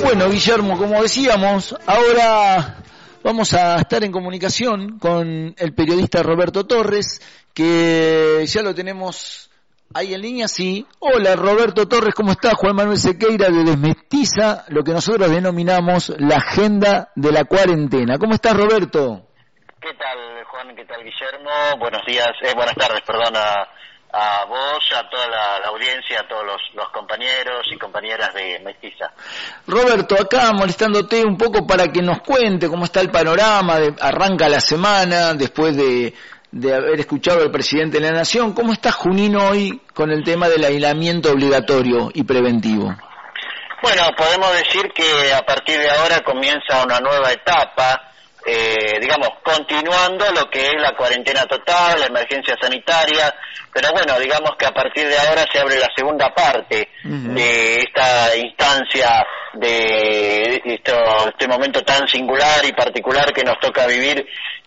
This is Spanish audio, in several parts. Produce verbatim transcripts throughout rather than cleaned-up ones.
Bueno, Guillermo, como decíamos, ahora vamos a estar en comunicación con el periodista Roberto Torres, que ya lo tenemos ahí en línea, sí. Hola, Roberto Torres, ¿cómo está? Juan Manuel Sequeira de Desmestiza, lo que nosotros denominamos la agenda de la cuarentena. ¿Cómo estás, Roberto? ¿Qué tal, Juan? ¿Qué tal, Guillermo? Buenos días, eh, buenas tardes, perdón, a, a vos, a toda la, la audiencia, a todos los, los compañeros y compañeras de Mestiza. Roberto, acá molestándote un poco para que nos cuente cómo está el panorama, de, arranca la semana, después de, de haber escuchado al presidente de la Nación. ¿Cómo está Junín hoy con el tema del aislamiento obligatorio y preventivo? Bueno, podemos decir que a partir de ahora comienza una nueva etapa, Eh, digamos, continuando lo que es la cuarentena total, la emergencia sanitaria, pero bueno, digamos que a partir de ahora se abre la segunda parte uh-huh. de esta instancia, de esto, este momento tan singular y particular que nos toca vivir,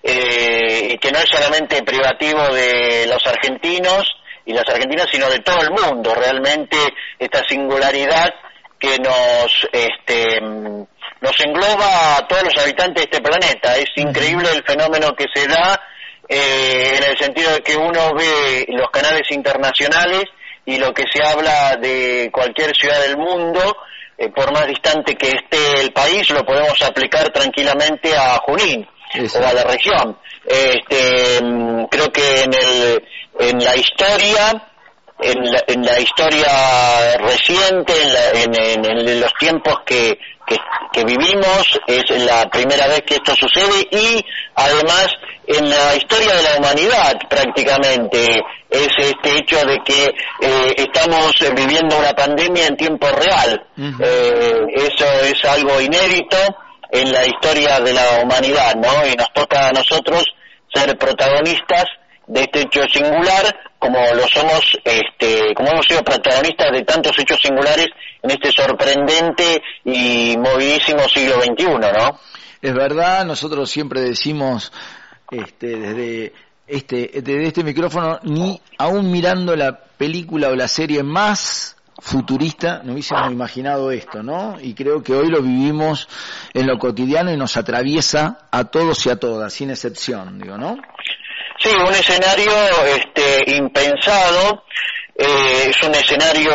eh, y que no es solamente privativo de los argentinos y las argentinas, sino de todo el mundo, realmente esta singularidad que nos este nos engloba a todos los habitantes de este planeta. Es increíble el fenómeno que se da, eh, en el sentido de que uno ve los canales internacionales y lo que se habla de cualquier ciudad del mundo, eh, por más distante que esté el país, lo podemos aplicar tranquilamente a Junín Eso. o a la región. Este, creo que en el en la historia En la, en la historia reciente, en, la, en, en, en los tiempos que, que, que vivimos, es la primera vez que esto sucede, y además en la historia de la humanidad prácticamente es este hecho de que eh, estamos viviendo una pandemia en tiempo real. Uh-huh. Eh, eso es algo inédito en la historia de la humanidad, ¿no? Y nos toca a nosotros ser protagonistas de este hecho singular, como lo somos, este, como hemos sido protagonistas de tantos hechos singulares en este sorprendente y movidísimo siglo veintiuno, ¿no? Es verdad, nosotros siempre decimos, este, desde este, desde este micrófono, ni aún mirando la película o la serie más futurista no hubiésemos imaginado esto, ¿no? Y creo que hoy lo vivimos en lo cotidiano y nos atraviesa a todos y a todas, sin excepción, digo, ¿no? Sí, un escenario este, impensado, eh, es un escenario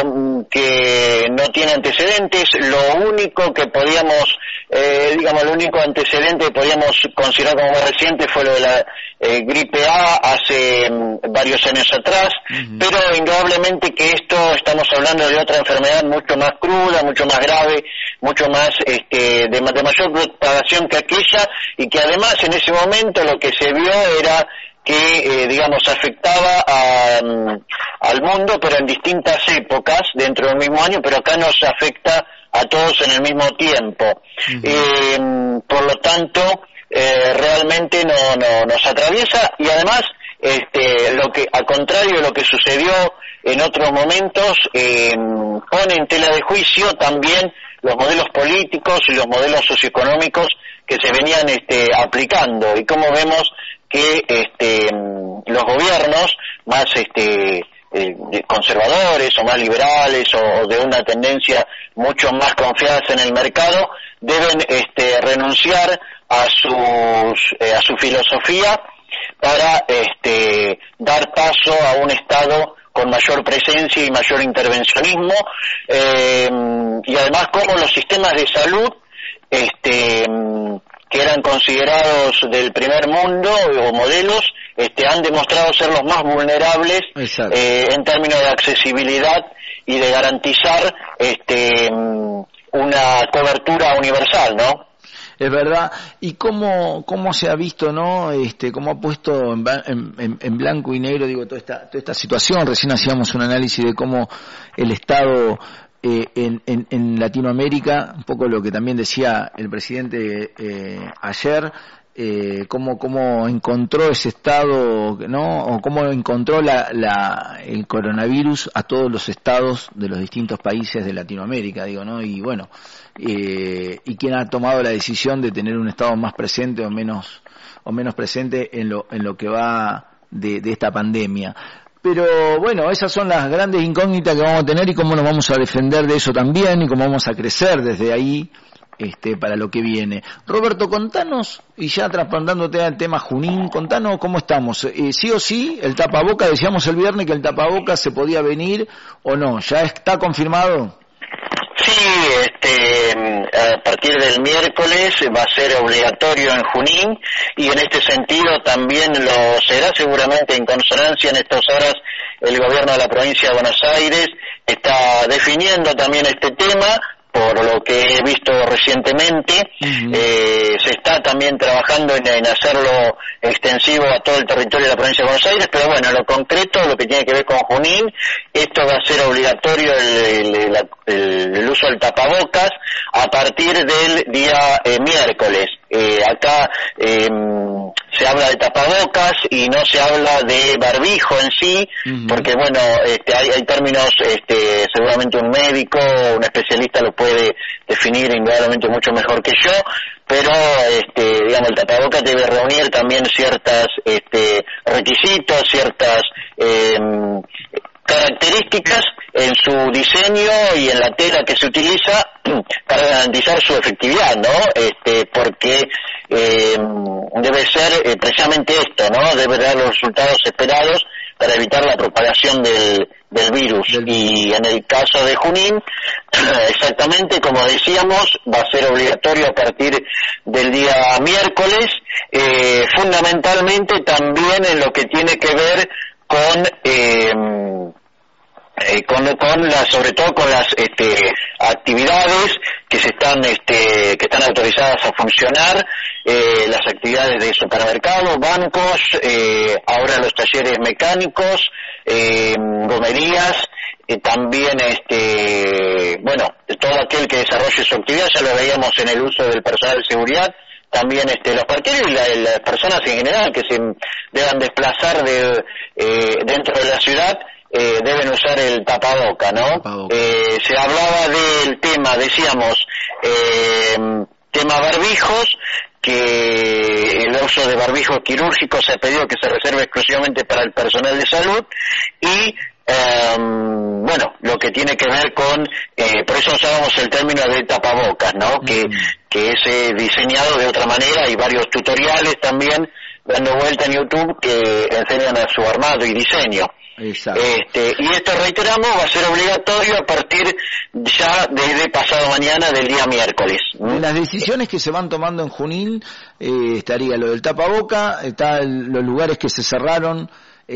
que no tiene antecedentes. Lo único que podíamos, eh, digamos, el único antecedente que podíamos considerar como más reciente fue lo de la eh, gripe A hace um, varios años atrás, uh-huh. pero indudablemente que esto, estamos hablando de otra enfermedad mucho más cruda, mucho más grave, mucho más este, de, de mayor propagación que aquella, y que además en ese momento lo que se vio era que, eh, digamos, afectaba a, um, al mundo, pero en distintas épocas, dentro del mismo año, pero acá nos afecta a todos en el mismo tiempo. Uh-huh. Eh, por lo tanto, eh, realmente no, no nos atraviesa, y además, este, lo que, al contrario de lo que sucedió en otros momentos, eh, pone en tela de juicio también los modelos políticos y los modelos socioeconómicos que se venían este, aplicando, y como vemos que este, los gobiernos más este, eh, conservadores o más liberales o de una tendencia mucho más confiadas en el mercado deben este, renunciar a sus eh, a su filosofía para este, dar paso a un Estado con mayor presencia y mayor intervencionismo, eh, y además como los sistemas de salud este que eran considerados del primer mundo o modelos, este, han demostrado ser los más vulnerables eh, en términos de accesibilidad y de garantizar este, una cobertura universal, ¿no? Es verdad. ¿Y cómo cómo se ha visto, no? Este, cómo ha puesto en, en, en blanco y negro, digo, toda esta toda esta situación? Recién hacíamos un análisis de cómo el Estado Eh, en, en, en Latinoamérica, un poco lo que también decía el presidente eh, ayer, eh, cómo, cómo encontró ese estado, ¿no? O cómo encontró la, la, el coronavirus a todos los estados de los distintos países de Latinoamérica, digo, ¿no? Y bueno, eh, y quién ha tomado la decisión de tener un estado más presente o menos, o menos presente en lo, en lo que va de, de esta pandemia. Pero bueno, esas son las grandes incógnitas que vamos a tener y cómo nos vamos a defender de eso también y cómo vamos a crecer desde ahí este, para lo que viene. Roberto, contanos, y ya trasplantándote al tema Junín, contanos cómo estamos. Eh, sí o sí, el tapaboca, decíamos el viernes que el tapaboca se podía venir o no, ¿ya está confirmado? Sí, este, a partir del miércoles va a ser obligatorio en Junín y en este sentido también lo será seguramente en consonancia en estas horas el gobierno de la provincia de Buenos Aires está definiendo también este tema. Por lo que he visto recientemente, uh-huh. eh, se está también trabajando en, en hacerlo extensivo a todo el territorio de la provincia de Buenos Aires, pero bueno, en lo concreto, lo que tiene que ver con Junín, esto va a ser obligatorio el, el, el, el uso del tapabocas a partir del día eh, miércoles. Eh, acá eh, se habla de tapabocas y no se habla de barbijo en sí, uh-huh. porque bueno, este, hay, hay términos, este, seguramente un médico, un especialista lo puede definir indudablemente mucho mejor que yo, pero este, digamos, el tapabocas debe reunir también ciertas este, requisitos, ciertas eh, características en su diseño y en la tela que se utiliza para garantizar su efectividad, ¿no? Este, porque eh, debe ser eh, precisamente esto, ¿no? Debe dar los resultados esperados para evitar la propagación del, del virus. Del... Y en el caso de Junín, exactamente como decíamos, va a ser obligatorio a partir del día miércoles, eh, fundamentalmente también en lo que tiene que ver con eh, eh, con, con la, sobre todo con las este, actividades que se están este, que están autorizadas a funcionar, eh, las actividades de supermercados, bancos, eh, ahora los talleres mecánicos, eh, gomerías, eh, también este, bueno, todo aquel que desarrolle su actividad, ya lo veíamos en el uso del personal de seguridad. También este, los parqueros y la, las personas en general que se deban desplazar de, eh, dentro de la ciudad eh, deben usar el tapaboca, ¿no? Tapaboca. Eh, se hablaba del tema, decíamos, eh, tema barbijos, que el uso de barbijos quirúrgicos se ha pedido que se reserve exclusivamente para el personal de salud y Um, bueno, lo que tiene que ver con, eh, por eso usamos el término de tapabocas, ¿no? Mm. Que, que es eh, diseñado de otra manera, hay varios tutoriales también dando vuelta en YouTube que enseñan a su armado y diseño. Exacto. Este, y esto, reiteramos, va a ser obligatorio a partir ya desde pasado mañana del día miércoles. De las decisiones que se van tomando en Junín, eh, estaría lo del tapaboca, está el, los lugares que se cerraron,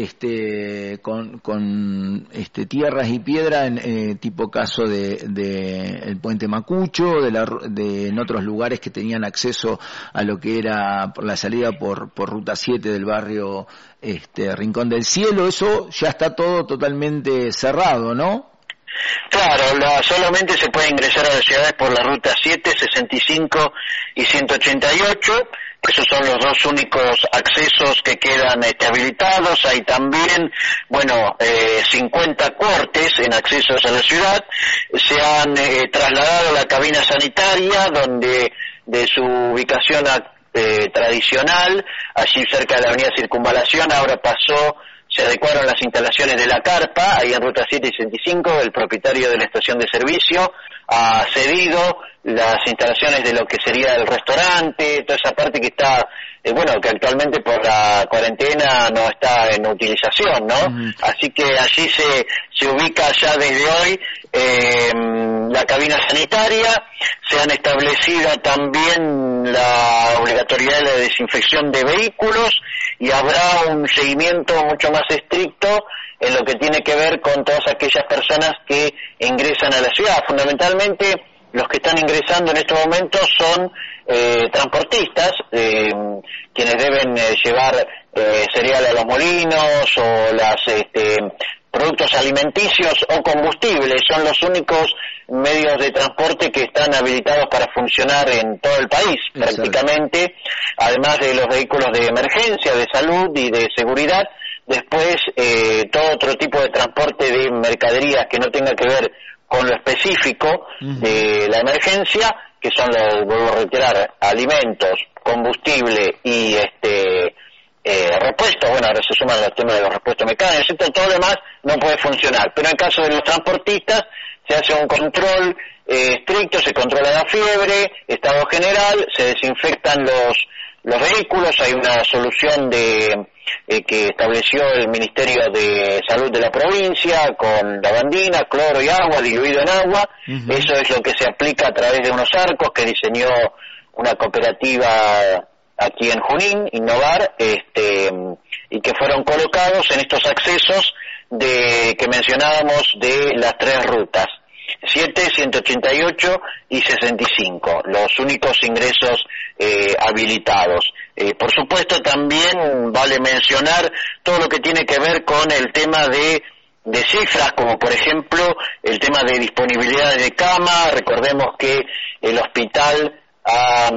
este con con este tierras y piedra en eh, tipo caso de, de el puente Macucho, de, la, de en otros lugares que tenían acceso a lo que era por la salida por por ruta siete del barrio este Rincón del Cielo. Eso ya está todo totalmente cerrado, ¿no? Claro, la, solamente se puede ingresar a las ciudades por la ruta siete, sesenta y cinco y ciento ochenta y ocho. Esos son los dos únicos accesos que quedan este, habilitados. Hay también, bueno, eh, cincuenta cortes en accesos a la ciudad. Se han eh, trasladado a la cabina sanitaria, donde de su ubicación a, eh, tradicional, allí cerca de la avenida Circunvalación, ahora pasó, se adecuaron las instalaciones de la carpa, ahí en ruta siete y sesenta y cinco, el propietario de la estación de servicio ha cedido las instalaciones de lo que sería el restaurante, toda esa parte que está, eh, bueno, que actualmente por la cuarentena no está en utilización, ¿no? Uh-huh. Así que allí se, se ubica ya desde hoy eh, la cabina sanitaria, se han establecido también la obligatoriedad de la desinfección de vehículos y habrá un seguimiento mucho más estricto en lo que tiene que ver con todas aquellas personas que ingresan a la ciudad. Fundamentalmente, los que están ingresando en estos momentos son eh, transportistas, eh, quienes deben eh, llevar eh, cereal a los molinos o las este, productos alimenticios o combustibles. Son los únicos medios de transporte que están habilitados para funcionar en todo el país. Exacto. Prácticamente, además de los vehículos de emergencia, de salud y de seguridad. Después, eh, todo otro tipo de transporte de mercaderías que no tenga que ver con lo específico uh-huh. de la emergencia, que son los, vuelvo a reiterar, alimentos, combustible y este eh, repuestos, bueno, ahora se suman los temas de los repuestos mecánicos, etcétera, todo lo demás no puede funcionar. Pero en el caso de los transportistas se hace un control eh, estricto, se controla la fiebre, estado general, se desinfectan los los vehículos, hay una solución de eh, que estableció el Ministerio de Salud de la provincia con lavandina, cloro y agua, diluido en agua. Uh-huh. Eso es lo que se aplica a través de unos arcos que diseñó una cooperativa aquí en Junín, Innovar, este, y que fueron colocados en estos accesos de que mencionábamos de las tres rutas, siete, ciento ochenta y ocho y sesenta y cinco, los únicos ingresos eh, habilitados. Eh, por supuesto, también vale mencionar todo lo que tiene que ver con el tema de, de cifras, como por ejemplo el tema de disponibilidad de cama. Recordemos que el hospital ha,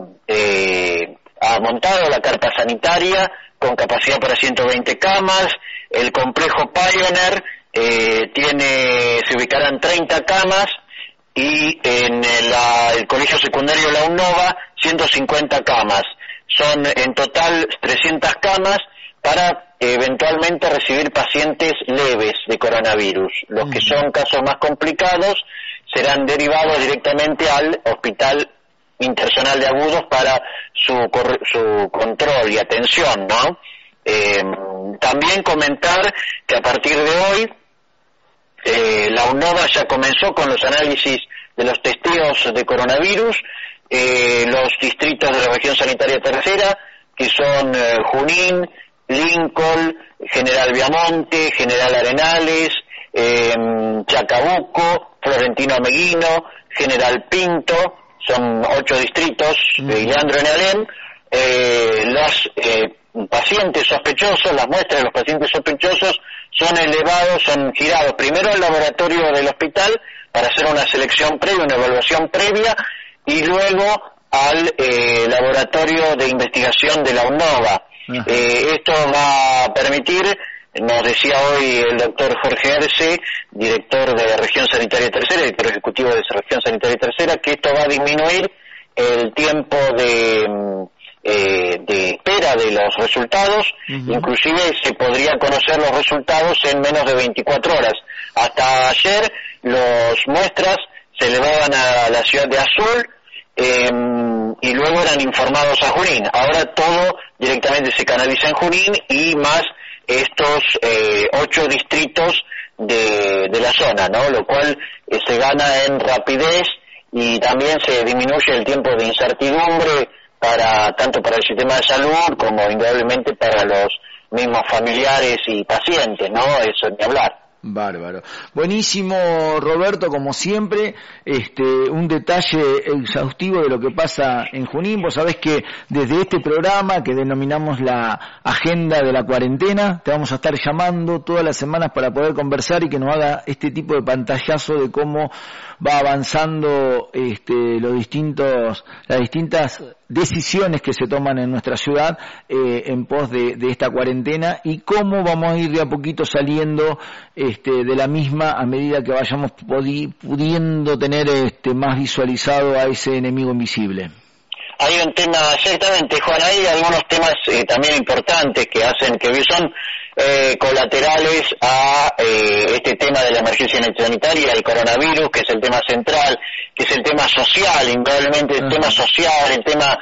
eh, ha montado la carpa sanitaria con capacidad para ciento veinte camas, el complejo Pioneer Eh, tiene, se ubicarán treinta camas y en la, el colegio secundario La Unnova ciento cincuenta camas. Son en total trescientas camas para eh, eventualmente recibir pacientes leves de coronavirus. Los que son casos más complicados serán derivados directamente al Hospital Internacional de Agudos para su, su control y atención, ¿no? Eh, también comentar que a partir de hoy Eh, la Unnova ya comenzó con los análisis de los testeos de coronavirus. Eh, los distritos de la región sanitaria tercera, que son eh, Junín, Lincoln, General Viamonte, General Arenales, eh, Chacabuco, Florentino Ameguino, General Pinto, son ocho distritos, mm. de Leandro en Alem. Eh, los eh, pacientes sospechosos, las muestras de los pacientes sospechosos son elevados, son girados primero al laboratorio del hospital para hacer una selección previa, una evaluación previa, y luego al eh, laboratorio de investigación de la Unnova. Uh-huh. Eh, esto va a permitir, nos decía hoy el doctor Jorge Arce, director de la región sanitaria tercera, director ejecutivo de esa región sanitaria tercera, que esto va a disminuir el tiempo de... Eh, de espera de los resultados. Uh-huh. Inclusive se podría conocer los resultados en menos de veinticuatro horas. Hasta ayer los muestras se elevaban a la ciudad de Azul eh, y luego eran informados a Junín. Ahora todo directamente se canaliza en Junín y más estos eh, ocho distritos de, de la zona, ¿no? Lo cual eh, se gana en rapidez y también se disminuye el tiempo de incertidumbre para tanto para el sistema de salud como indudablemente para los mismos familiares y pacientes, ¿no? Eso ni hablar. Bárbaro. Buenísimo, Roberto, como siempre, este, un detalle exhaustivo de lo que pasa en Junín. Vos sabés que desde este programa que denominamos la agenda de la cuarentena, te vamos a estar llamando todas las semanas para poder conversar y que nos haga este tipo de pantallazo de cómo va avanzando este, los distintos, las distintas decisiones que se toman en nuestra ciudad eh, en pos de, de esta cuarentena y cómo vamos a ir de a poquito saliendo este, de la misma a medida que vayamos podi- pudiendo tener este, más visualizado a ese enemigo invisible. Hay un tema, ciertamente, Juan, hay algunos temas eh, también importantes que hacen, que son eh, colaterales a eh, este tema de la emergencia sanitaria, el coronavirus, que es el tema central, que es el tema social, indudablemente el uh-huh. tema social, el tema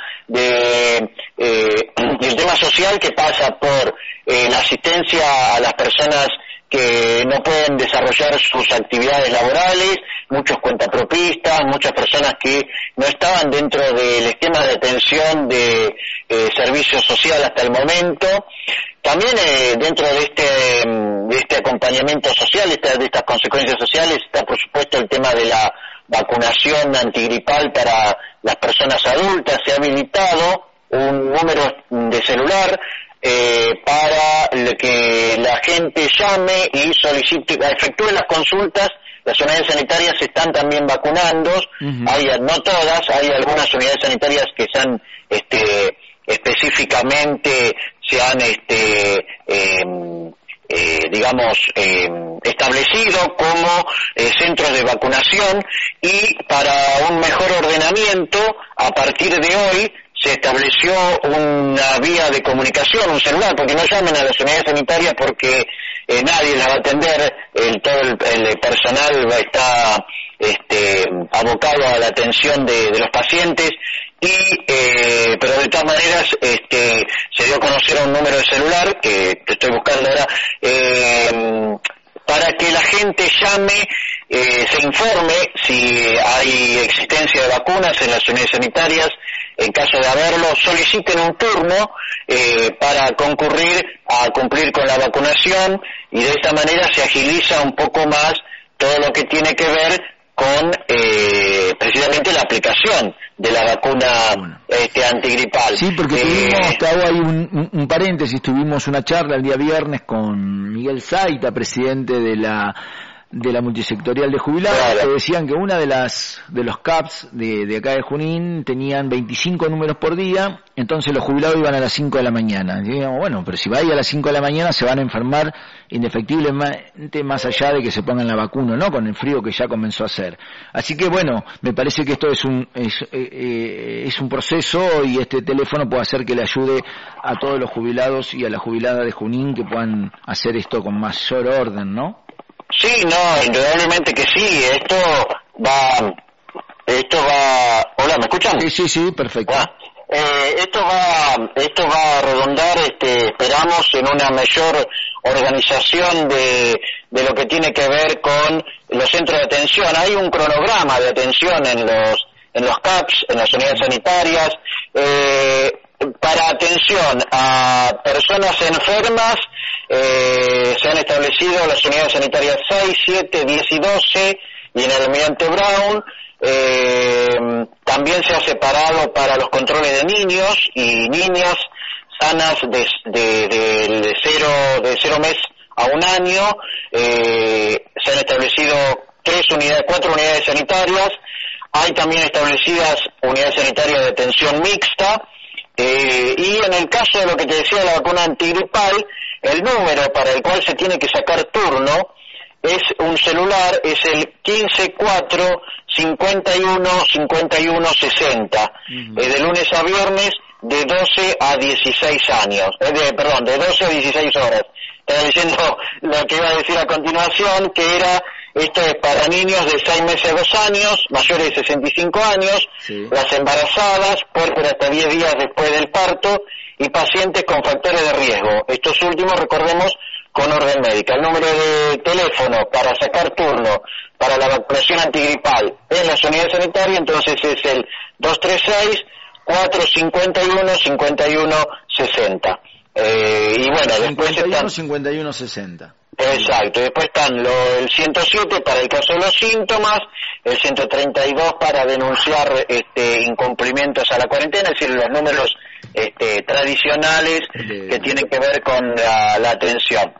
de eh, el tema social que pasa por eh, la asistencia a las personas que no pueden desarrollar sus actividades laborales, muchos cuentapropistas, muchas personas que no estaban dentro del esquema de atención de eh, servicio social hasta el momento. También eh, dentro de este de este acompañamiento social, esta, de estas consecuencias sociales, está por supuesto el tema de la vacunación antigripal para las personas adultas. Se ha habilitado un número de celular Eh, para que la gente llame y solicite, efectúe las consultas. Las unidades sanitarias se están también vacunando, uh-huh. hay, no todas, hay algunas unidades sanitarias que se han este, específicamente se han este, eh, eh, digamos eh, establecido como eh, centros de vacunación, y para un mejor ordenamiento a partir de hoy se estableció una vía de comunicación, un celular, porque no llamen a las unidades sanitarias porque eh, nadie las va a atender, el, todo el, el personal va a estar este, abocado a la atención de, de los pacientes, y eh, pero de todas maneras este, se dio a conocer un número de celular, que te estoy buscando ahora, eh, para que la gente llame, eh, se informe si hay existencia de vacunas en las unidades sanitarias. En caso de haberlo, soliciten un turno eh, para concurrir a cumplir con la vacunación, y de esta manera se agiliza un poco más todo lo que tiene que ver con eh, precisamente la aplicación de la vacuna este, antigripal. Sí, porque eh, tuvimos, te hago ahí un, un, un paréntesis, tuvimos una charla el día viernes con Miguel Zaita, presidente de la de la multisectorial de jubilados, claro, que decían que una de las de los C A Ps de, de acá de Junín tenían veinticinco números por día, entonces los jubilados iban a las cinco de la mañana. Y digamos, bueno, pero si va ahí a las cinco de la mañana se van a enfermar indefectiblemente, más allá de que se pongan la vacuna, ¿no? Con el frío que ya comenzó a hacer. Así que bueno, me parece que esto es un es, eh, es un proceso, y este teléfono puede hacer que le ayude a todos los jubilados y a la jubilada de Junín que puedan hacer esto con mayor orden, ¿no? Sí, no, indudablemente que sí, esto va, esto va, hola, ¿me escuchan? Sí, sí, sí, perfecto. Ah, eh, esto va, esto va a redundar, este, esperamos, en una mayor organización de, de lo que tiene que ver con los centros de atención. Hay un cronograma de atención en los, en los C A Ps, en las unidades sanitarias, eh, para atención a personas enfermas. Eh, se han establecido las unidades sanitarias seis, siete, diez y doce, y en el Almirante Brown eh, también se ha separado para los controles de niños y niñas sanas de, de, de, de, cero, de cero mes a un año. Eh, se han establecido tres unidades, cuatro unidades sanitarias. Hay también establecidas unidades sanitarias de atención mixta. Eh, y en el caso de lo que te decía de la vacuna antigripal, el número para el cual se tiene que sacar turno es un celular, es el quince cuatro cincuenta y uno cincuenta y uno sesenta, uh-huh. eh, de lunes a viernes de doce a dieciséis años, eh, de, perdón, de doce a dieciséis horas. Estaba diciendo lo que iba a decir a continuación, que era, esto es para niños de seis meses a dos años, mayores de sesenta y cinco años, sí, las embarazadas, puertas hasta diez días después del parto, y pacientes con factores de riesgo. Estos últimos, recordemos, con orden médica. El número de teléfono para sacar turno para la vacunación antigripal en las unidades sanitarias, entonces, es el dos tres seis, cuatro cinco uno, cinco uno seis cero. Eh, y bueno, después están... cincuenta y uno sesenta. Exacto, después están lo, el ciento siete para el caso de los síntomas, el ciento treinta y dos para denunciar este, incumplimientos a la cuarentena, es decir, los números este, tradicionales que tienen que ver con la, la atención.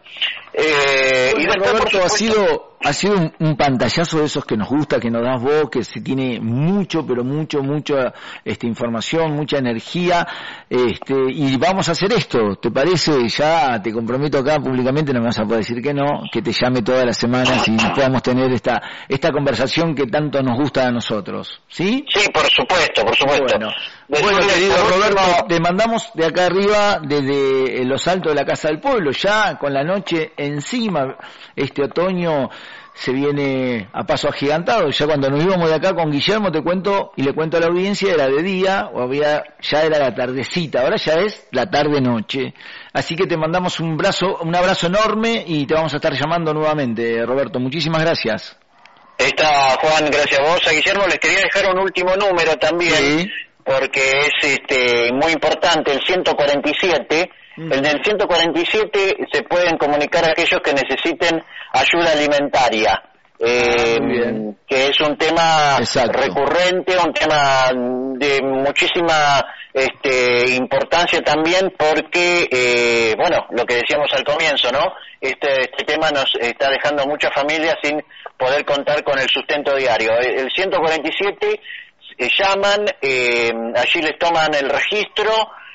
Eh, bueno, y después, Roberto, supuesto... ha sido ha sido un, un pantallazo de esos que nos gusta, que nos das vos, que se tiene mucho, pero mucho, mucha este, información, mucha energía, este, y vamos a hacer esto, ¿te parece? Ya te comprometo acá públicamente, no me vas a poder decir que no, que te llame todas las semanas y podamos tener esta esta conversación que tanto nos gusta a nosotros, ¿sí? Sí, por supuesto, por supuesto. Bueno, bueno, querido Roberto, te mandamos de acá arriba, desde los altos de la Casa del Pueblo, ya con la noche encima, este otoño se viene a paso agigantado. Ya cuando nos íbamos de acá con Guillermo, te cuento y le cuento a la audiencia, era de día, o había, ya era la tardecita, ahora ya es la tarde-noche. Así que te mandamos un brazo, un abrazo enorme, y te vamos a estar llamando nuevamente, Roberto. Muchísimas gracias. Está, Juan, gracias a vos. A Guillermo les quería dejar un último número también, sí, porque es este muy importante, el ciento cuarenta y siete. El del ciento cuarenta y siete se pueden comunicar a aquellos que necesiten ayuda alimentaria, eh, que es un tema Exacto. recurrente, un tema de muchísima este, importancia también, porque, eh, bueno, lo que decíamos al comienzo, ¿no? Este, este tema nos está dejando muchas familias sin poder contar con el sustento diario. El ciento cuarenta y siete eh, llaman, eh, allí les toman el registro,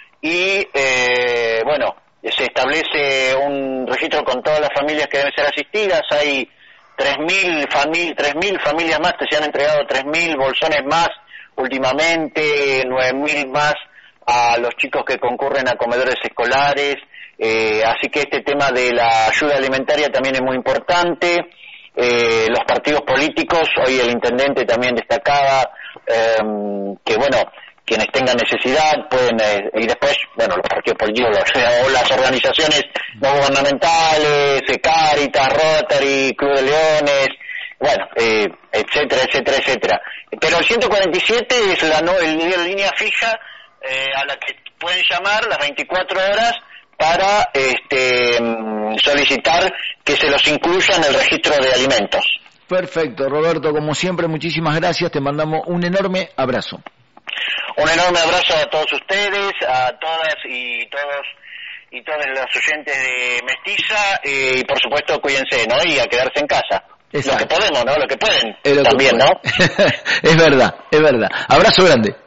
y eh, bueno, se establece un registro con todas las familias que deben ser asistidas. Hay tres mil famili- tres mil familias más, que se han entregado tres mil bolsones más últimamente, nueve mil más a los chicos que concurren a comedores escolares, eh, así que este tema de la ayuda alimentaria también es muy importante. Eh, los partidos políticos, hoy el intendente también destacaba eh, que bueno, quienes tengan necesidad pueden, eh, y después, bueno, los partidos políticos o las organizaciones no gubernamentales, Caritas, Rotary, Club de Leones, bueno, eh, etcétera, etcétera, etcétera. Pero el ciento cuarenta y siete es la, no, el, la línea fija eh, a la que pueden llamar las veinticuatro horas para este, solicitar que se los incluya en el registro de alimentos. Perfecto, Roberto, como siempre, muchísimas gracias, te mandamos un enorme abrazo. Un enorme abrazo a todos ustedes, a todas y todos y todos los oyentes de Mestiza, eh, y por supuesto cuídense, ¿no? Y a quedarse en casa. Exacto. Lo que podemos, ¿no? Lo que pueden lo también, que pueden. ¿no? Es verdad, es verdad. Abrazo grande.